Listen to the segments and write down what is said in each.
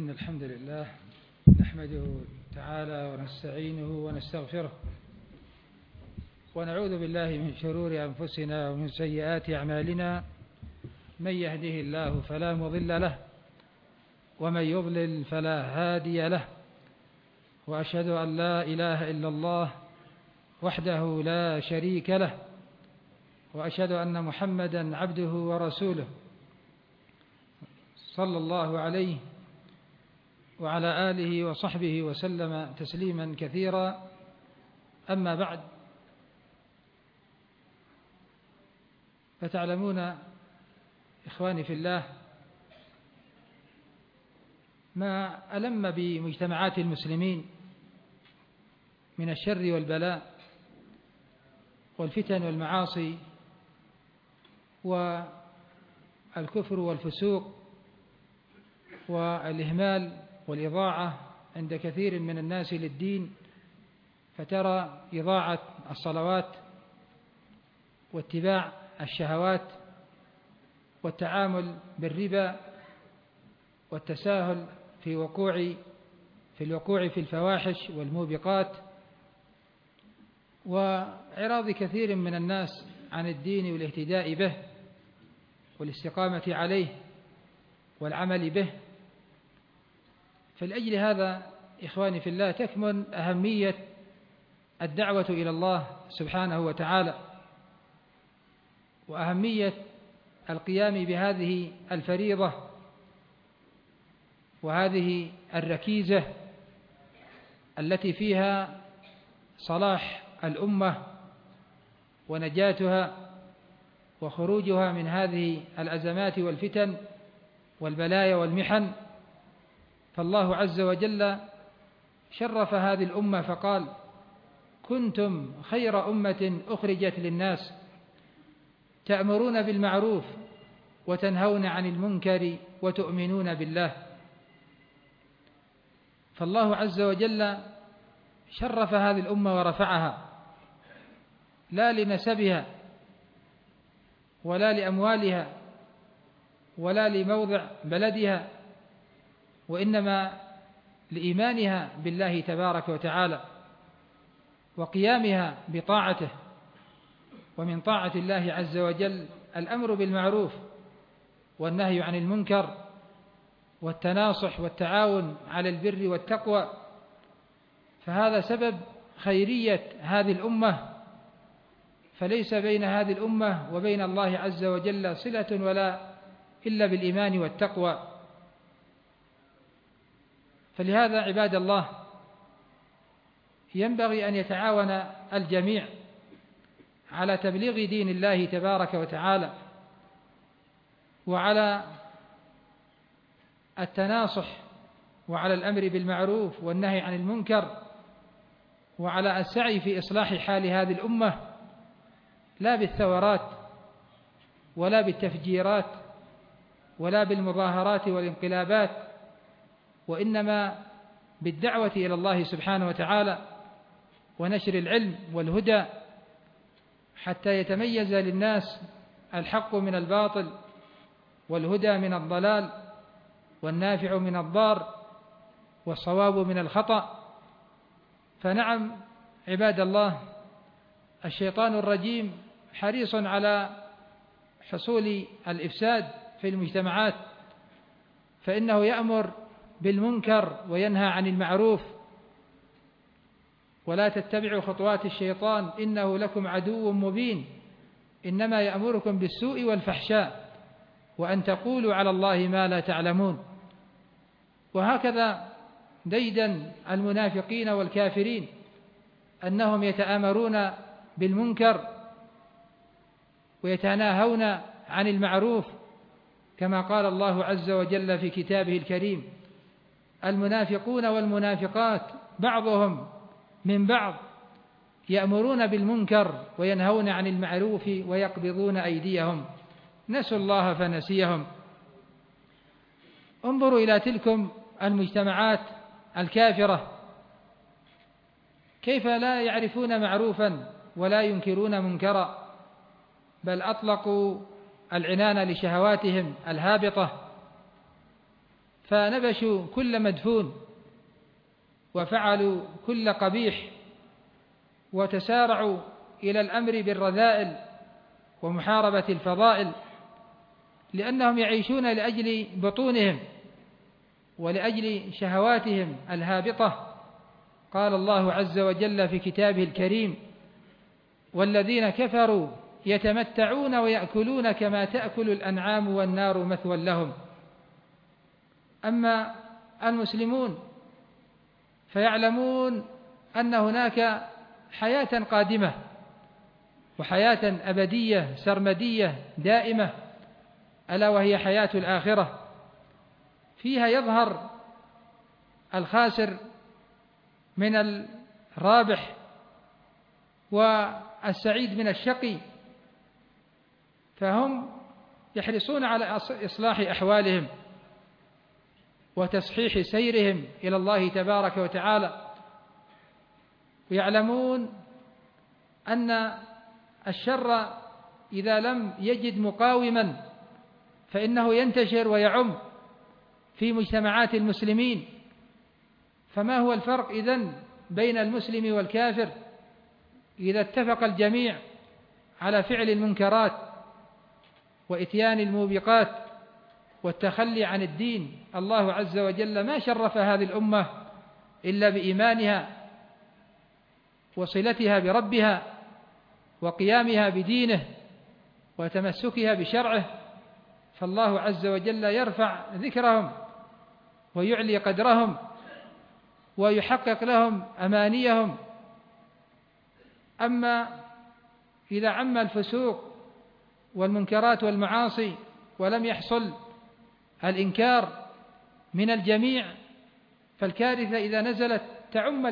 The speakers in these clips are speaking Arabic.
إن الحمد لله نحمده تعالى ونستعينه ونستغفره ونعوذ بالله من شرور أنفسنا ومن سيئات أعمالنا. من يهده الله فلا مضل له ومن يضلل فلا هادي له، وأشهد أن لا إله إلا الله وحده لا شريك له، وأشهد أن محمدا عبده ورسوله صلى الله عليه وعلى آله وصحبه وسلم تسليما كثيرا. أما بعد، فتعلمون إخواني في الله ما ألم بمجتمعات المسلمين من الشر والبلاء والفتن والمعاصي والكفر والفسوق والإهمال والإضاعة عند كثير من الناس للدين، فترى إضاعة الصلوات واتباع الشهوات والتعامل بالربا والتساهل في الوقوع في الفواحش والموبقات، وإعراض كثير من الناس عن الدين والاهتداء به والاستقامة عليه والعمل به. فلأجل هذا إخواني في الله تكمن أهمية الدعوة إلى الله سبحانه وتعالى، وأهمية القيام بهذه الفريضة وهذه الركيزة التي فيها صلاح الأمة ونجاتها وخروجها من هذه الأزمات والفتن والبلايا والمحن. فالله عز وجل شرف هذه الأمة فقال: كنتم خير أمة أخرجت للناس تأمرون بالمعروف وتنهون عن المنكر وتؤمنون بالله. فالله عز وجل شرف هذه الأمة ورفعها، لا لنسبها ولا لأموالها ولا لموضع بلدها، وإنما لإيمانها بالله تبارك وتعالى وقيامها بطاعته. ومن طاعة الله عز وجل الأمر بالمعروف والنهي عن المنكر والتناصح والتعاون على البر والتقوى، فهذا سبب خيرية هذه الأمة، فليس بين هذه الأمة وبين الله عز وجل صلة ولا إلا بالإيمان والتقوى. فلهذا عباد الله ينبغي أن يتعاون الجميع على تبليغ دين الله تبارك وتعالى، وعلى التناصح، وعلى الأمر بالمعروف والنهي عن المنكر، وعلى السعي في إصلاح حال هذه الأمة، لا بالثورات ولا بالتفجيرات ولا بالمظاهرات والانقلابات، وإنما بالدعوة إلى الله سبحانه وتعالى ونشر العلم والهدى، حتى يتميز للناس الحق من الباطل والهدى من الضلال والنافع من الضار والصواب من الخطأ. فنعم عباد الله، الشيطان الرجيم حريص على حصول الإفساد في المجتمعات، فإنه يأمر بالمنكر وينهى عن المعروف. ولا تتبعوا خطوات الشيطان إنه لكم عدو مبين، إنما يأمركم بالسوء والفحشاء وأن تقولوا على الله ما لا تعلمون. وهكذا ديدن المنافقين والكافرين أنهم يتآمرون بالمنكر ويتناهون عن المعروف، كما قال الله عز وجل في كتابه الكريم: المنافقون والمنافقات بعضهم من بعض يأمرون بالمنكر وينهون عن المعروف ويقبضون أيديهم نسوا الله فنسيهم. انظروا إلى تلكم المجتمعات الكافرة، كيف لا يعرفون معروفا ولا ينكرون منكرا، بل أطلقوا العنان لشهواتهم الهابطة، فنبشوا كل مدفون وفعلوا كل قبيح وتسارعوا إلى الأمر بالرذائل ومحاربة الفضائل، لأنهم يعيشون لأجل بطونهم ولأجل شهواتهم الهابطة. قال الله عز وجل في كتابه الكريم: والذين كفروا يتمتعون ويأكلون كما تأكل الأنعام والنار مثوى لهم. أما المسلمون فيعلمون أن هناك حياة قادمة وحياة أبدية سرمدية دائمة، ألا وهي حياة الآخرة، فيها يظهر الخاسر من الرابح والسعيد من الشقي، فهم يحرصون على إصلاح أحوالهم وتصحيح سيرهم إلى الله تبارك وتعالى، ويعلمون أن الشر إذا لم يجد مقاوما فإنه ينتشر ويعم في مجتمعات المسلمين. فما هو الفرق إذن بين المسلم والكافر إذا اتفق الجميع على فعل المنكرات وإتيان الموبقات والتخلي عن الدين؟ الله عز وجل ما شرف هذه الأمة إلا بإيمانها وصلتها بربها وقيامها بدينه وتمسكها بشرعه، فالله عز وجل يرفع ذكرهم ويعلي قدرهم ويحقق لهم أمانيهم. أما إذا عم الفسوق والمنكرات والمعاصي ولم يحصل الإنكار من الجميع، فالكارثة إذا نزلت تعم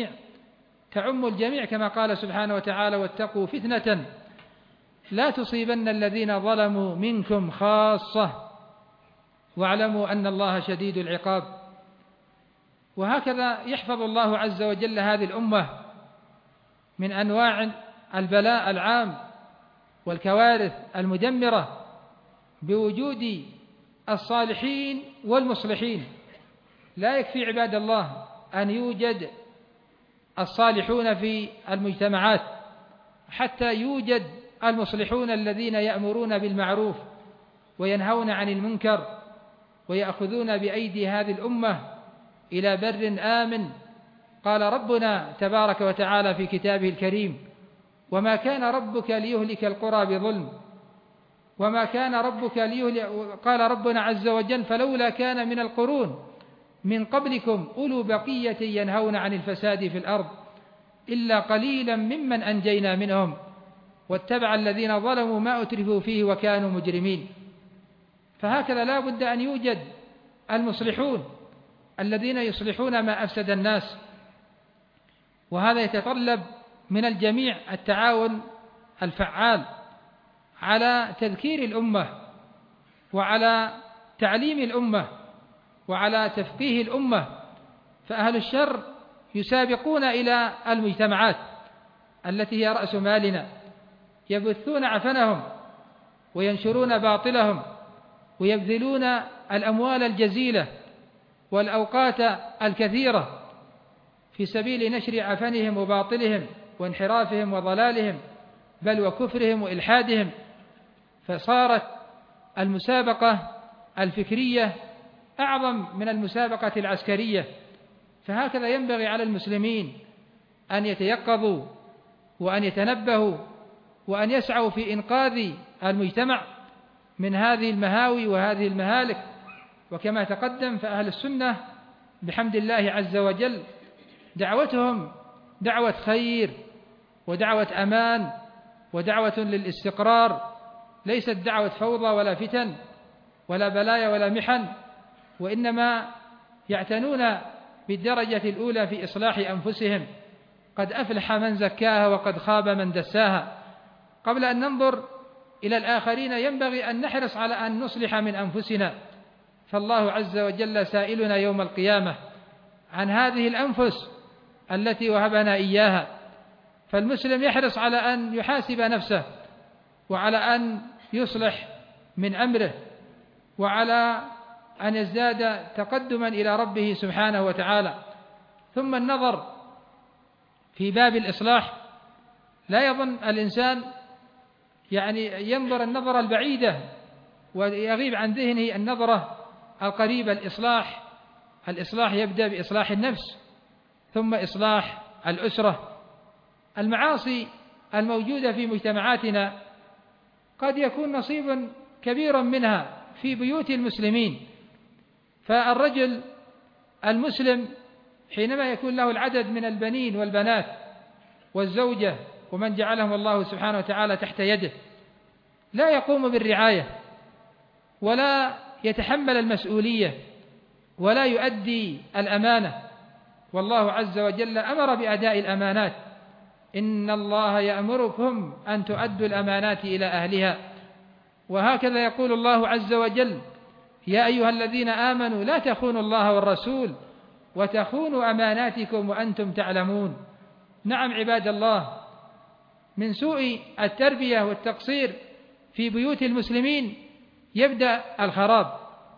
الجميع كما قال سبحانه وتعالى: واتقوا فتنة لا تصيبن الذين ظلموا منكم خاصة واعلموا أن الله شديد العقاب. وهكذا يحفظ الله عز وجل هذه الأمة من أنواع البلاء العام والكوارث المدمرة بوجود الصالحين والمصلحين. لا يكفي عباد الله أن يوجد الصالحون في المجتمعات، حتى يوجد المصلحون الذين يأمرون بالمعروف وينهون عن المنكر ويأخذون بأيدي هذه الأمة إلى بر آمن. قال ربنا تبارك وتعالى في كتابه الكريم: وما كان ربك ليهلك القرى بظلم وما كان ربك قال ربنا عز وجل: فلولا كان من القرون من قبلكم أولو بقية ينهون عن الفساد في الأرض إلا قليلا ممن أنجينا منهم واتبع الذين ظلموا ما أترفوا فيه وكانوا مجرمين. فهكذا لا بد أن يوجد المصلحون الذين يصلحون ما أفسد الناس، وهذا يتطلب من الجميع التعاون الفعال على تذكير الأمة وعلى تعليم الأمة وعلى تفقيه الأمة. فأهل الشر يسابقون إلى المجتمعات التي هي رأس مالنا، يبثون عفنهم وينشرون باطلهم ويبذلون الأموال الجزيلة والأوقات الكثيرة في سبيل نشر عفنهم وباطلهم وانحرافهم وضلالهم بل وكفرهم وإلحادهم. فصارت المسابقة الفكرية أعظم من المسابقة العسكرية. فهكذا ينبغي على المسلمين أن يتيقظوا وأن يتنبهوا وأن يسعوا في إنقاذ المجتمع من هذه المهاوي وهذه المهالك. وكما تقدم فأهل السنة بحمد الله عز وجل دعوتهم دعوة خير ودعوة أمان ودعوة للاستقرار، ليست دعوة فوضى ولا فتن ولا بلايا ولا محن، وإنما يعتنون بالدرجة الأولى في إصلاح أنفسهم. قد أفلح من زكاها وقد خاب من دساها. قبل أن ننظر إلى الآخرين ينبغي أن نحرص على أن نصلح من أنفسنا، فالله عز وجل سائلنا يوم القيامة عن هذه الأنفس التي وهبنا إياها. فالمسلم يحرص على أن يحاسب نفسه وعلى أن يصلح من أمره وعلى أن يزداد تقدما إلى ربه سبحانه وتعالى. ثم النظر في باب الإصلاح، لا يظن الإنسان ينظر النظرة البعيدة ويغيب عن ذهنه النظرة القريبة. الإصلاح يبدأ بإصلاح النفس، ثم إصلاح الأسرة. المعاصي الموجودة في مجتمعاتنا قد يكون نصيب كبير منها في بيوت المسلمين، فالرجل المسلم حينما يكون له العدد من البنين والبنات والزوجة ومن جعلهم الله سبحانه وتعالى تحت يده، لا يقوم بالرعاية ولا يتحمل المسؤولية ولا يؤدي الأمانة. والله عز وجل أمر بأداء الأمانات: إن الله يأمركم أن تؤدوا الأمانات إلى أهلها. وهكذا يقول الله عز وجل: يا أيها الذين آمنوا لا تخونوا الله والرسول وتخونوا أماناتكم وأنتم تعلمون. نعم عباد الله، من سوء التربية والتقصير في بيوت المسلمين يبدأ الخراب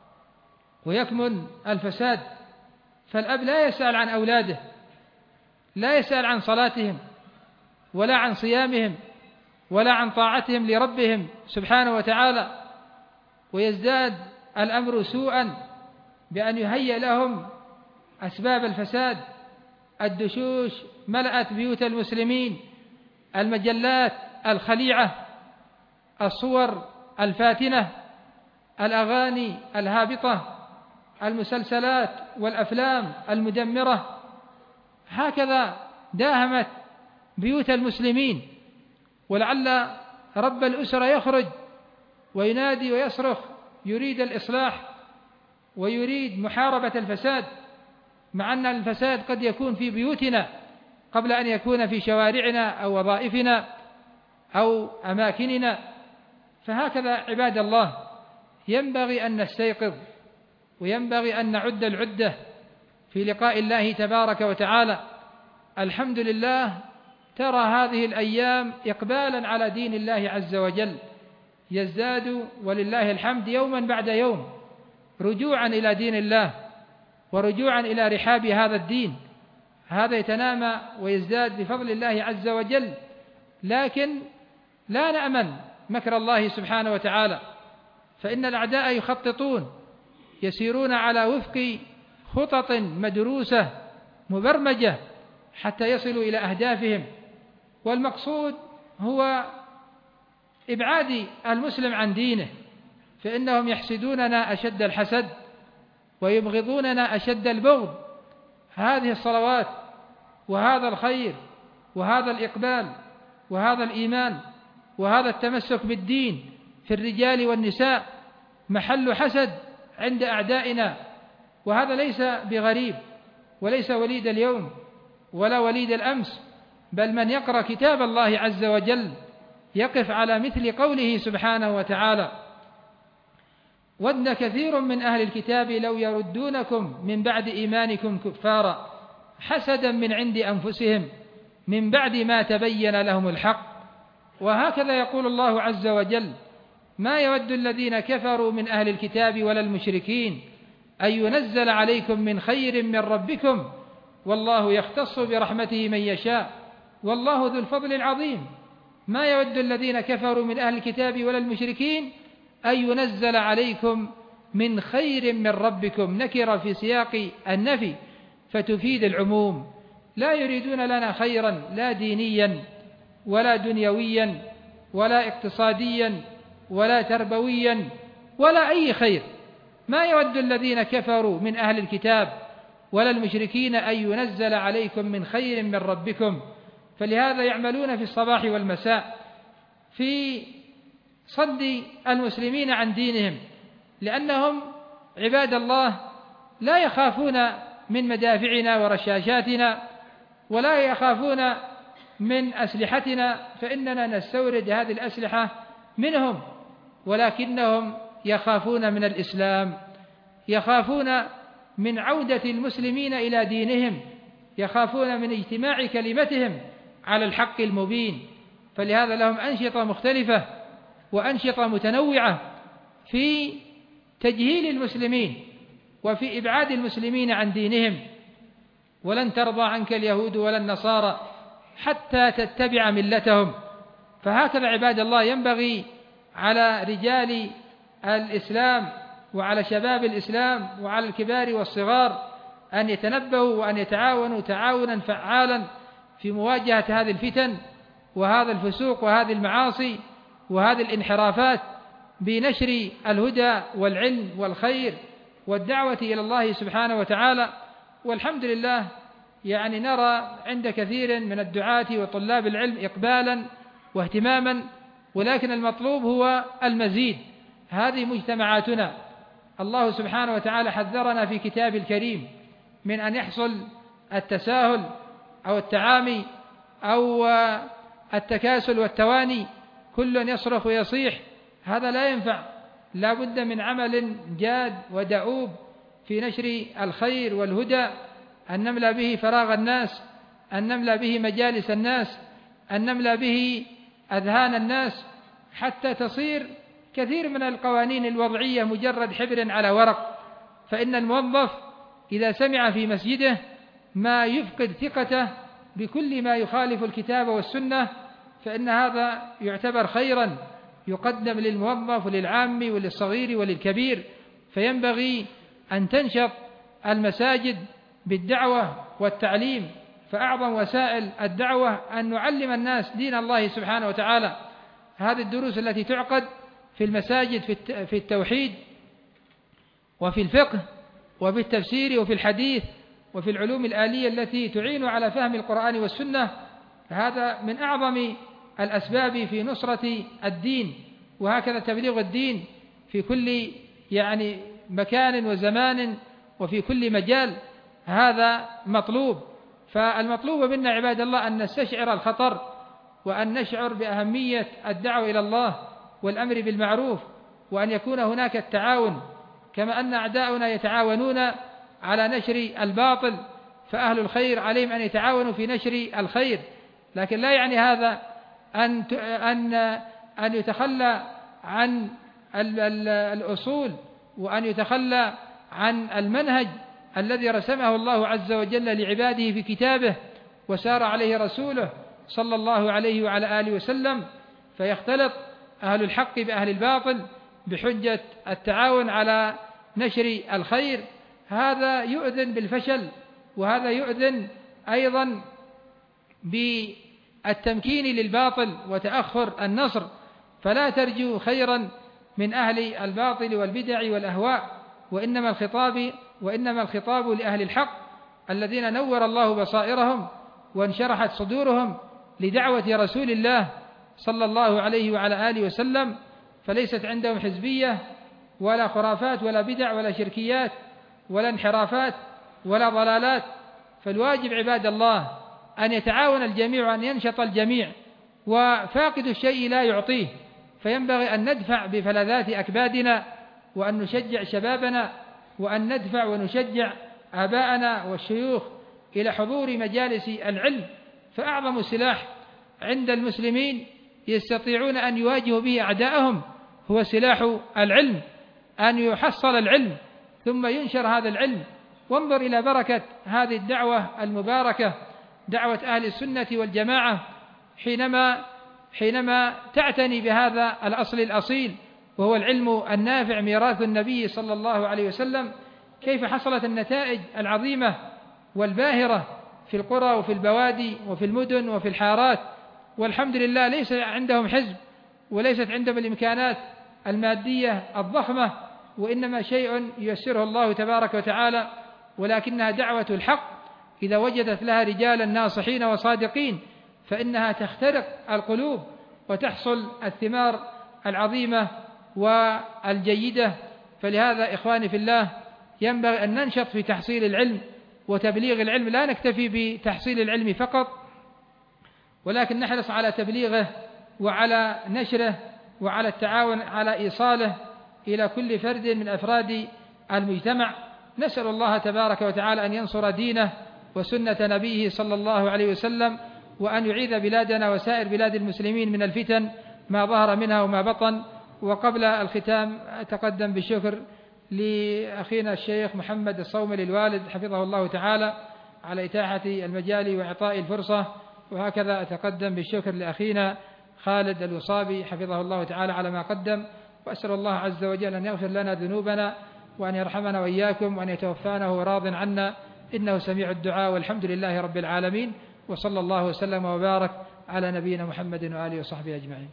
ويكمن الفساد. فالأب لا يسأل عن أولاده، لا يسأل عن صلاتهم ولا عن صيامهم ولا عن طاعتهم لربهم سبحانه وتعالى، ويزداد الأمر سوءا بأن يهيئ لهم أسباب الفساد. الدشوش ملأت بيوت المسلمين، المجلات الخليعة، الصور الفاتنة، الأغاني الهابطة، المسلسلات والأفلام المدمرة، هكذا داهمت بيوت المسلمين. ولعل رب الأسرة يخرج وينادي ويصرخ يريد الإصلاح ويريد محاربة الفساد، مع أن الفساد قد يكون في بيوتنا قبل أن يكون في شوارعنا أو وظائفنا أو أماكننا. فهكذا عباد الله ينبغي أن نستيقظ، وينبغي أن نعد العدة في لقاء الله تبارك وتعالى. الحمد لله، ترى هذه الأيام إقبالا على دين الله عز وجل يزداد ولله الحمد يوما بعد يوم رجوعا إلى دين الله ورجوعا إلى رحاب هذا الدين. هذا يتنامى ويزداد بفضل الله عز وجل، لكن لا نأمن مكر الله سبحانه وتعالى، فإن الأعداء يخططون، يسيرون على وفق خطط مدروسة مبرمجة حتى يصلوا إلى أهدافهم. والمقصود هو إبعاد المسلم عن دينه، فإنهم يحسدوننا أشد الحسد ويبغضوننا أشد البغض. هذه الصلوات وهذا الخير وهذا الإقبال وهذا الإيمان وهذا التمسك بالدين في الرجال والنساء محل حسد عند أعدائنا، وهذا ليس بغريب وليس وليد اليوم ولا وليد الأمس، بل من يقرأ كتاب الله عز وجل يقف على مثل قوله سبحانه وتعالى: ود كثير من أهل الكتاب لو يردونكم من بعد إيمانكم كفارا حسدا من عند أنفسهم من بعد ما تبين لهم الحق. وهكذا يقول الله عز وجل: ما يود الذين كفروا من أهل الكتاب ولا المشركين أن ينزل عليكم من خير من ربكم والله يختص برحمته من يشاء والله ذو الفضل العظيم. ما يود الذين كفروا من أهل الكتاب ولا المشركين أن ينزل عليكم من خير من ربكم، نكر في سياق النفي فتفيد العموم. لا يريدون لنا خيرا لا دينيا ولا دنيويا ولا اقتصاديا ولا تربويا ولا أي خير. ما يود الذين كفروا من أهل الكتاب ولا المشركين أن ينزل عليكم من خير من ربكم. فلهذا يعملون في الصباح والمساء في صد المسلمين عن دينهم، لأنهم عباد الله لا يخافون من مدافعنا ورشاشاتنا ولا يخافون من أسلحتنا، فإننا نستورد هذه الأسلحة منهم، ولكنهم يخافون من الإسلام، يخافون من عودة المسلمين إلى دينهم، يخافون من اجتماع كلمتهم على الحق المبين. فلهذا لهم أنشطة مختلفة وأنشطة متنوعة في تجهيل المسلمين وفي إبعاد المسلمين عن دينهم. ولن ترضى عنك اليهود ولا النصارى حتى تتبع ملتهم. فهكذا عباد الله ينبغي على رجال الإسلام وعلى شباب الإسلام وعلى الكبار والصغار أن يتنبهوا وأن يتعاونوا تعاونا فعالا في مواجهة هذه الفتن وهذا الفسوق وهذه المعاصي وهذه الانحرافات بنشر الهدى والعلم والخير والدعوة إلى الله سبحانه وتعالى. والحمد لله يعني نرى عند كثير من الدعاة وطلاب العلم إقبالا واهتماما، ولكن المطلوب هو المزيد. هذه مجتمعاتنا الله سبحانه وتعالى حذرنا في كتاب الكريم من أن يحصل التساهل أو التعامي أو التكاسل والتواني، كل يصرخ ويصيح، هذا لا ينفع. لا بد من عمل جاد ودؤوب في نشر الخير والهدى، أن نملأ به فراغ الناس، أن نملأ به مجالس الناس، أن نملأ به أذهان الناس، حتى تصير كثير من القوانين الوضعية مجرد حبر على ورق. فإن الموظف إذا سمع في مسجده ما يفقد ثقته بكل ما يخالف الكتاب والسنة، فإن هذا يعتبر خيرا يقدم للموظف وللعام وللصغير وللكبير. فينبغي أن تنشط المساجد بالدعوة والتعليم، فأعظم وسائل الدعوة أن نعلم الناس دين الله سبحانه وتعالى. هذه الدروس التي تعقد في المساجد في التوحيد وفي الفقه وفي التفسير وفي الحديث وفي العلوم الآلية التي تعين على فهم القرآن والسنة، هذا من أعظم الأسباب في نصرة الدين. وهكذا تبليغ الدين في كل مكان وزمان وفي كل مجال، هذا مطلوب. فالمطلوب منا عباد الله أن نستشعر الخطر وأن نشعر بأهمية الدعوة إلى الله والأمر بالمعروف، وأن يكون هناك التعاون كما أن أعداؤنا يتعاونون على نشر الباطل، فأهل الخير عليهم أن يتعاونوا في نشر الخير. لكن لا يعني هذا أن يتخلى عن الأصول وأن يتخلى عن المنهج الذي رسمه الله عز وجل لعباده في كتابه وسار عليه رسوله صلى الله عليه وعلى آله وسلم، فيختلط أهل الحق بأهل الباطل بحجة التعاون على نشر الخير. هذا يؤذن بالفشل، وهذا يؤذن أيضا بالتمكين للباطل وتأخر النصر. فلا ترجو خيرا من أهل الباطل والبدع والأهواء، وإنما الخطاب لأهل الحق الذين نور الله بصائرهم وانشرحت صدورهم لدعوة رسول الله صلى الله عليه وعلى آله وسلم، فليست عندهم حزبية ولا خرافات ولا بدع ولا شركيات ولا انحرافات ولا ضلالات. فالواجب عباد الله أن يتعاون الجميع وأن ينشط الجميع، وفاقد الشيء لا يعطيه. فينبغي أن ندفع بفلذات أكبادنا وأن نشجع شبابنا وأن ندفع ونشجع آباءنا والشيوخ إلى حضور مجالس العلم. فأعظم سلاح عند المسلمين يستطيعون أن يواجهوا به أعداءهم هو سلاح العلم، أن يحصل العلم ثم ينشر هذا العلم. وانظر إلى بركة هذه الدعوة المباركة، دعوة أهل السنة والجماعة، حينما تعتني بهذا الأصل الأصيل وهو العلم النافع ميراث النبي صلى الله عليه وسلم، كيف حصلت النتائج العظيمة والباهرة في القرى وفي البوادي وفي المدن وفي الحارات. والحمد لله ليس عندهم حزب وليست عندهم الإمكانات المادية الضخمة، وإنما شيء ييسره الله تبارك وتعالى، ولكنها دعوة الحق إذا وجدت لها رجالا ناصحين وصادقين فإنها تخترق القلوب وتحصل الثمار العظيمة والجيدة. فلهذا إخواني في الله ينبغي أن ننشط في تحصيل العلم وتبليغ العلم، لا نكتفي بتحصيل العلم فقط، ولكن نحرص على تبليغه وعلى نشره وعلى التعاون على إيصاله إلى كل فرد من أفراد المجتمع. نسأل الله تبارك وتعالى أن ينصر دينه وسنة نبيه صلى الله عليه وسلم، وأن يعيذ بلادنا وسائر بلاد المسلمين من الفتن ما ظهر منها وما بطن. وقبل الختام أتقدم بالشكر لأخينا الشيخ محمد الصوملي الوالد حفظه الله تعالى على إتاحة المجال وإعطاء الفرصة. وهكذا أتقدم بالشكر لأخينا خالد الوصابي حفظه الله تعالى على ما قدم، وأسأل الله عز وجل أن يغفر لنا ذنوبنا وأن يرحمنا وإياكم وأن يتوفانا وهو راض عنا، إنه سميع الدعاء، والحمد لله رب العالمين، وصلى الله وسلم وبارك على نبينا محمد وآله وصحبه أجمعين.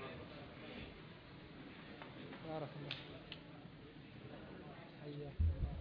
بارك الله.